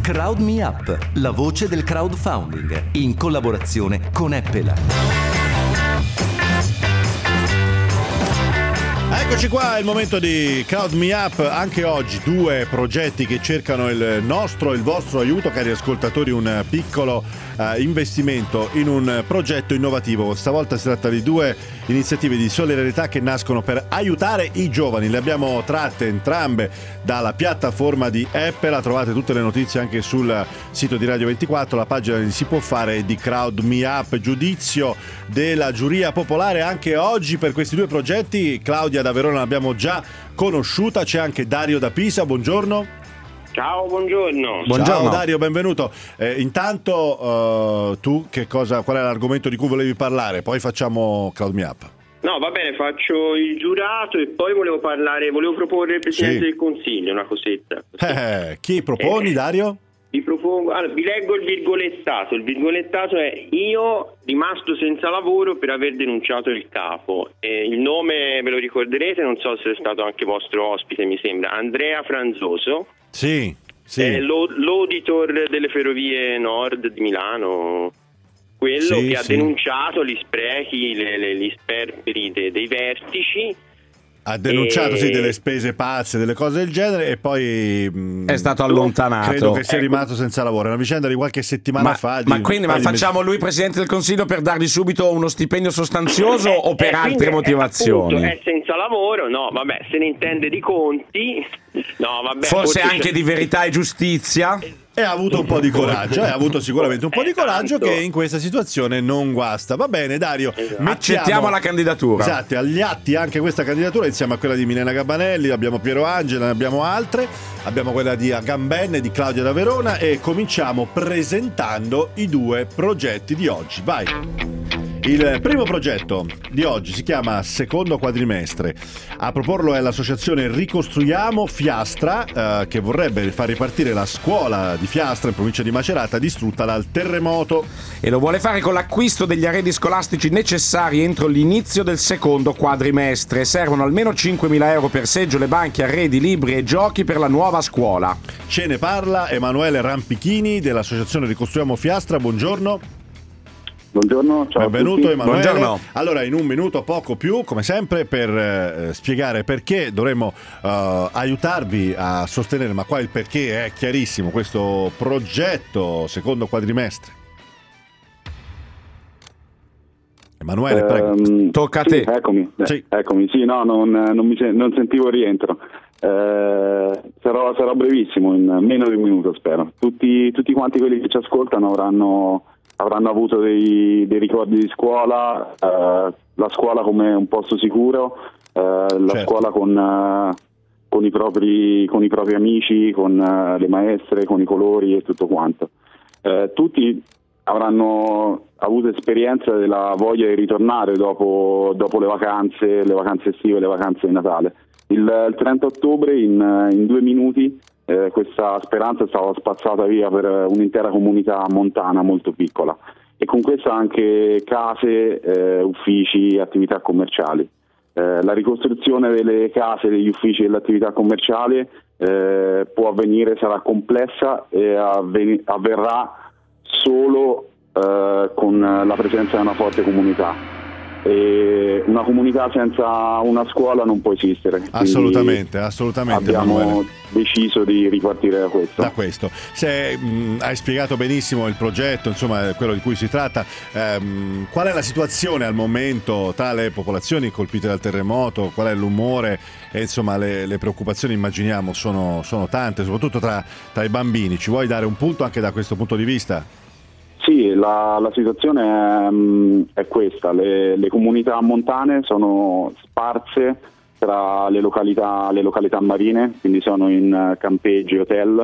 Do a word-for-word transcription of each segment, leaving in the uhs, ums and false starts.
Crowd Me Up, la voce del crowdfunding, in collaborazione con Apple. Eccoci qua, è il momento di Crowd Me Up. Anche oggi due progetti che cercano il nostro, il vostro aiuto, cari ascoltatori, un piccolo uh, investimento in un progetto innovativo. Stavolta si tratta di due iniziative di solidarietà che nascono per aiutare i giovani. Le abbiamo tratte entrambe dalla piattaforma di Apple. Trovate tutte le notizie anche sul sito di Radio ventiquattro, la pagina di Si Può Fare di Crowd Me Up. Giudizio della giuria popolare anche oggi per questi due progetti. Claudia da Verona l'abbiamo già conosciuta, c'è anche Dario da Pisa, buongiorno. Ciao, buongiorno. Buongiorno. Ciao Dario, benvenuto. Eh, intanto uh, tu che cosa, qual è l'argomento di cui volevi parlare? Poi facciamo Crowd Me Up. No, va bene, faccio il giurato e poi volevo parlare, volevo proporre al Presidente sì. del Consiglio una cosetta. Eh, chi proponi, eh, Dario? Vi propongo, allora, vi leggo il virgolettato. Il virgolettato è: io rimasto senza lavoro per aver denunciato il capo. Eh, il nome ve lo ricorderete, non so se è stato anche vostro ospite, mi sembra, Andrea Franzoso. Sì, sì. È l'auditor delle Ferrovie Nord di Milano, quello sì, che ha sì. denunciato gli sprechi, le, le, gli sperperi de, dei vertici. Ha denunciato e... sì delle spese pazze, delle cose del genere, e poi mh, è stato allontanato. Credo che sia ecco. rimasto senza lavoro. È una vicenda di qualche settimana ma, fa. Di, ma quindi ma facciamo lui Presidente del Consiglio per dargli subito uno stipendio sostanzioso o per eh, altre motivazioni? Appunto, è senza lavoro, no, vabbè, se ne intende di conti. No, vabbè, forse, forse anche c'è... di verità e giustizia. E ha avuto un po' di coraggio, ha avuto sicuramente un po' di coraggio che in questa situazione non guasta. Va bene, Dario, esatto. mettiamo, accettiamo la candidatura. Esatto, agli atti anche questa candidatura insieme a quella di Milena Gabanelli, abbiamo Piero Angela, ne abbiamo altre, abbiamo quella di Agambenne, di Claudia da Verona, e cominciamo presentando i due progetti di oggi. Vai! Il primo progetto di oggi si chiama Secondo Quadrimestre. A proporlo è l'associazione Ricostruiamo Fiastra, eh, che vorrebbe far ripartire la scuola di Fiastra in provincia di Macerata distrutta dal terremoto. E lo vuole fare con l'acquisto degli arredi scolastici necessari entro l'inizio del secondo quadrimestre. Servono almeno cinquemila euro per seggiole, banchi, arredi, libri e giochi per la nuova scuola. Ce ne parla Emanuele Rampichini dell'associazione Ricostruiamo Fiastra. Buongiorno. Buongiorno, ciao. Benvenuto Emanuele. Buongiorno. Allora, in un minuto, poco più, come sempre, per eh, spiegare perché dovremmo eh, aiutarvi a sostenere, ma qua il perché è chiarissimo, questo progetto secondo quadrimestre. Emanuele, prego. Um, Tocca a sì, te. Eccomi, sì. Eh, eccomi. Sì, no, non, non, mi, non sentivo il rientro. Eh, sarò, sarò brevissimo, in meno di un minuto, spero. Tutti, tutti quanti quelli che ci ascoltano avranno... avranno avuto dei, dei ricordi di scuola, eh, la scuola come un posto sicuro, eh, la certo. scuola con, eh, con, i propri, con i propri amici, con eh, le maestre, con i colori e tutto quanto. Eh, tutti avranno avuto esperienza della voglia di ritornare dopo, dopo le vacanze, le vacanze estive, le vacanze di Natale. Il, il trenta ottobre, in, in due minuti, Eh, questa speranza è stata spazzata via per un'intera comunità montana molto piccola, e con questa anche case, eh, uffici, attività commerciali. Eh, la ricostruzione delle case, degli uffici e dell'attività commerciale eh, può avvenire, sarà complessa e avven- avverrà solo eh, con la presenza di una forte comunità. E una comunità senza una scuola non può esistere. Assolutamente, assolutamente. Abbiamo Emanuele. deciso di ripartire da questo. Da questo. Se, mh, hai spiegato benissimo il progetto, insomma, quello di cui si tratta. Ehm, qual è la situazione al momento tra le popolazioni colpite dal terremoto? Qual è l'umore? E insomma, le, le preoccupazioni, immaginiamo, sono, sono tante, soprattutto tra, tra i bambini. Ci vuoi dare un punto anche da questo punto di vista? Sì, la, la situazione è, è questa: le, le comunità montane sono sparse tra le località, le località marine, quindi sono in campeggi, hotel,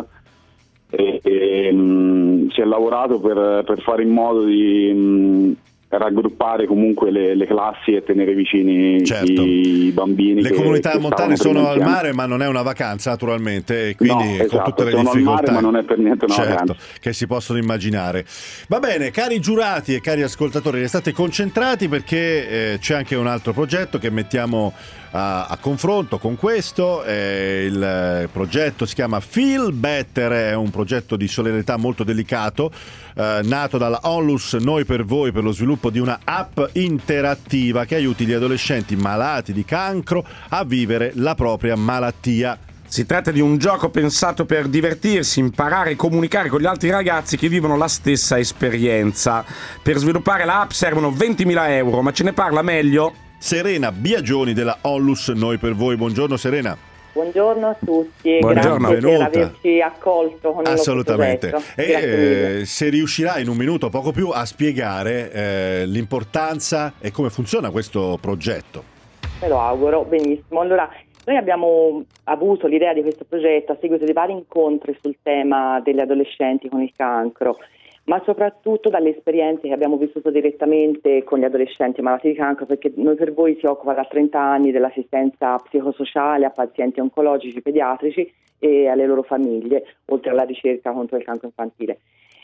e, e mh, si è lavorato per, per fare in modo di mh, raggruppare comunque le, le classi e tenere vicini certo. i bambini. Le che, comunità che montane sono al insieme. mare, ma non è una vacanza naturalmente, e quindi no, esatto, con tutte le sono difficoltà al mare, ma non è per niente una certo, vacanza che si possono immaginare. Va bene, cari giurati e cari ascoltatori, restate concentrati perché eh, c'è anche un altro progetto che mettiamo a, a confronto con questo. Eh, il progetto si chiama Feel Better, è un progetto di solidarietà molto delicato, eh, nato dalla Onlus Noi per Voi per lo sviluppo di una app interattiva che aiuti gli adolescenti malati di cancro a vivere la propria malattia. Si tratta di un gioco pensato per divertirsi, imparare e comunicare con gli altri ragazzi che vivono la stessa esperienza. Per sviluppare l'app servono ventimila euro, ma ce ne parla meglio Serena Biagioni della Onlus Noi per Voi. Buongiorno Serena. Buongiorno a tutti e Buongiorno. grazie Benvenuta. per averci accolto con il Assolutamente. nostro E progetto. Grazie mille. eh, se riuscirà in un minuto, poco più, a spiegare eh, l'importanza e come funziona questo progetto. Me lo auguro, benissimo. Allora, noi abbiamo avuto l'idea di questo progetto a seguito di vari incontri sul tema degli adolescenti con il cancro, ma soprattutto dalle esperienze che abbiamo vissuto direttamente con gli adolescenti malati di cancro, perché Noi per Voi si occupa da trenta anni dell'assistenza psicosociale a pazienti oncologici pediatrici e alle loro famiglie, oltre alla ricerca contro il cancro infantile.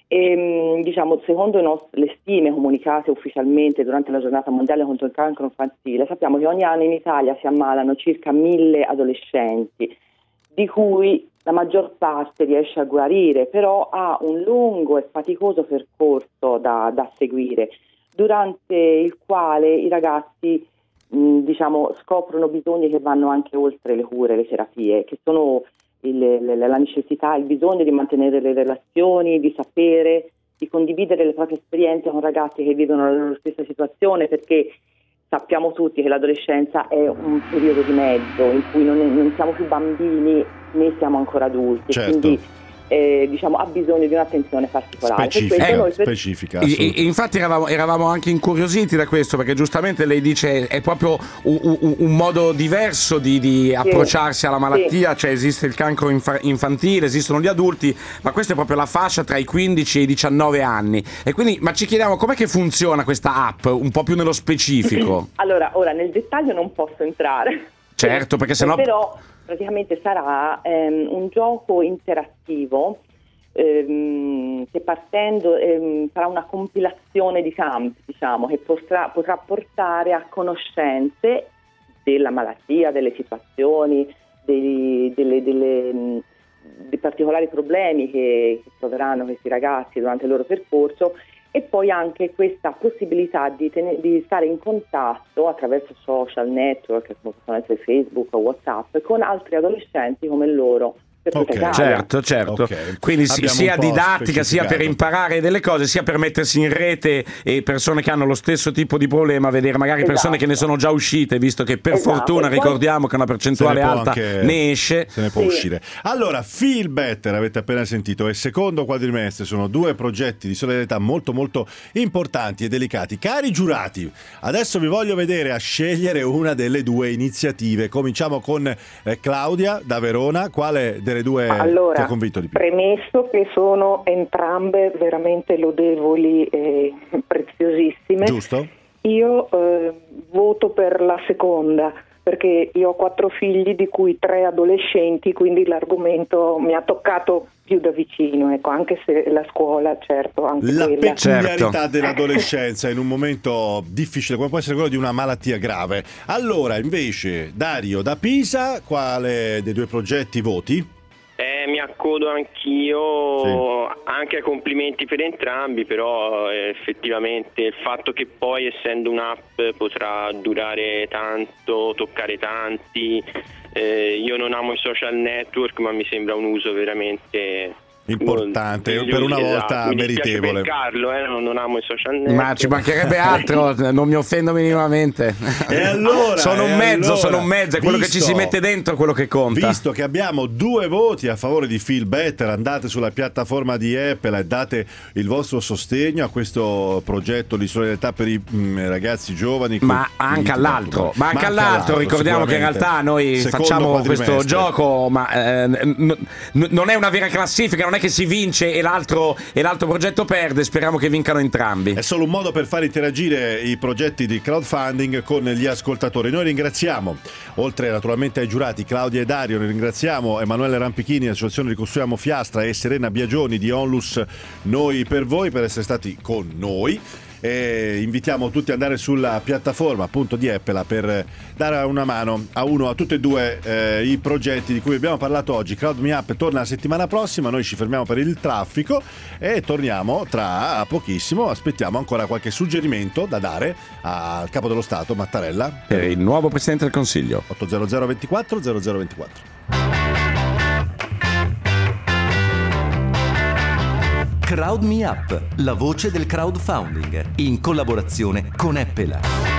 E, diciamo, secondo i nostri, le stime comunicate ufficialmente durante la giornata mondiale contro il cancro infantile, sappiamo che ogni anno in Italia si ammalano circa mille adolescenti, di cui la maggior parte riesce a guarire, però ha un lungo e faticoso percorso da, da seguire, durante il quale i ragazzi mh, diciamo, scoprono bisogni che vanno anche oltre le cure, le terapie, che sono il, la necessità, il bisogno di mantenere le relazioni, di sapere, di condividere le proprie esperienze con ragazzi che vivono la loro stessa situazione, perché sappiamo tutti che l'adolescenza è un periodo di mezzo in cui non, è, non siamo più bambini né siamo ancora adulti, Certo. quindi eh, diciamo ha bisogno di un'attenzione particolare. Specifica, Per questo noi per- specifica. E- e- assolutamente. infatti eravamo, eravamo anche incuriositi da questo, perché giustamente lei dice è proprio un, un- un modo diverso di, di approcciarsi alla malattia, cioè esiste il cancro infa- infantile, esistono gli adulti, ma questa è proprio la fascia tra i quindici e i diciannove anni. E quindi, ma ci chiediamo com'è che funziona questa app, un po' più nello specifico. Allora, ora nel dettaglio non posso entrare. Certo, perché sennò- Però praticamente sarà ehm, un gioco interattivo ehm, che partendo ehm, sarà una compilazione di campi, diciamo, che potrà, potrà portare a conoscenze della malattia, delle situazioni, dei, delle, delle, mh, dei particolari problemi che, che troveranno questi ragazzi durante il loro percorso, e poi anche questa possibilità di, ten- di stare in contatto attraverso social network come possono essere Facebook o WhatsApp con altri adolescenti come loro per tutta Ok, Italia. Certo, certo. Ok. Quindi si- Abbiamo sia un po' didattica, sia per specificato. imparare delle cose, sia per mettersi in rete e persone che hanno lo stesso tipo di problema, vedere magari persone Esatto. che ne sono già uscite, visto che per Esatto. fortuna E poi- ricordiamo che una percentuale Se ne può alta anche- ne esce. Se ne può Sì. uscire. Allora, Feel Better, avete appena sentito, e secondo quadrimestre sono due progetti di solidarietà molto molto importanti e delicati. Cari giurati, adesso vi voglio vedere a scegliere una delle due iniziative. Cominciamo con eh, Claudia da Verona. Quale delle due Allora, ti ha convinto di più? premesso che sono entrambe veramente lodevoli e preziosissime, Giusto? io eh, voto per la seconda, perché io ho quattro figli di cui tre adolescenti, quindi l'argomento mi ha toccato più da vicino, ecco, anche se la scuola, certo, anche La quella. peculiarità Certo. dell'adolescenza in un momento difficile come può essere quello di una malattia grave. Allora, invece, Dario da Pisa, quale dei due progetti voti? Eh, mi accodo anch'io, anche ai complimenti per entrambi, però eh, effettivamente il fatto che poi, essendo un'app, potrà durare tanto, toccare tanti, eh, io non amo i social network, ma mi sembra un uso veramente Importante, non- per una esatto, volta mi dispiace meritevole. per Carlo, eh, non, non amo i social network. Ma ci mancherebbe altro, non mi offendo minimamente. E allora, sono un e mezzo, allora, sono un mezzo, è quello che ci visto- si mette dentro, quello che conta. Visto che abbiamo due voti a favore di Feel Better, andate sulla piattaforma di Apple e date il vostro sostegno a questo progetto di solidarietà per i mm, ragazzi giovani. Ma con- anche finiti all'altro, tanto- ma anche all'altro, ricordiamo che in sicuramente. realtà noi Secondo facciamo questo quadrimestre. gioco, ma eh, n- n- non è una vera classifica, non è che si vince e l'altro, e l'altro progetto perde, speriamo che vincano entrambi. È solo un modo per far interagire i progetti di crowdfunding con gli ascoltatori. Noi ringraziamo, oltre naturalmente ai giurati Claudia e Dario, ne ringraziamo Emanuele Rampichini, Associazione Ricostruiamo Fiastra, e Serena Biagioni di Onlus Noi per Voi per essere stati con noi. e invitiamo tutti ad andare sulla piattaforma appunto di Epela per dare una mano a uno, a tutti e due eh, i progetti di cui abbiamo parlato oggi. Crowd Me Up torna la settimana prossima, noi ci fermiamo per il traffico e torniamo tra pochissimo. Aspettiamo ancora qualche suggerimento da dare al Capo dello Stato Mattarella per il nuovo Presidente del Consiglio. ottocento ventiquattro zero zero ventiquattro. Crowd Me Up, la voce del crowdfunding, in collaborazione con Epela.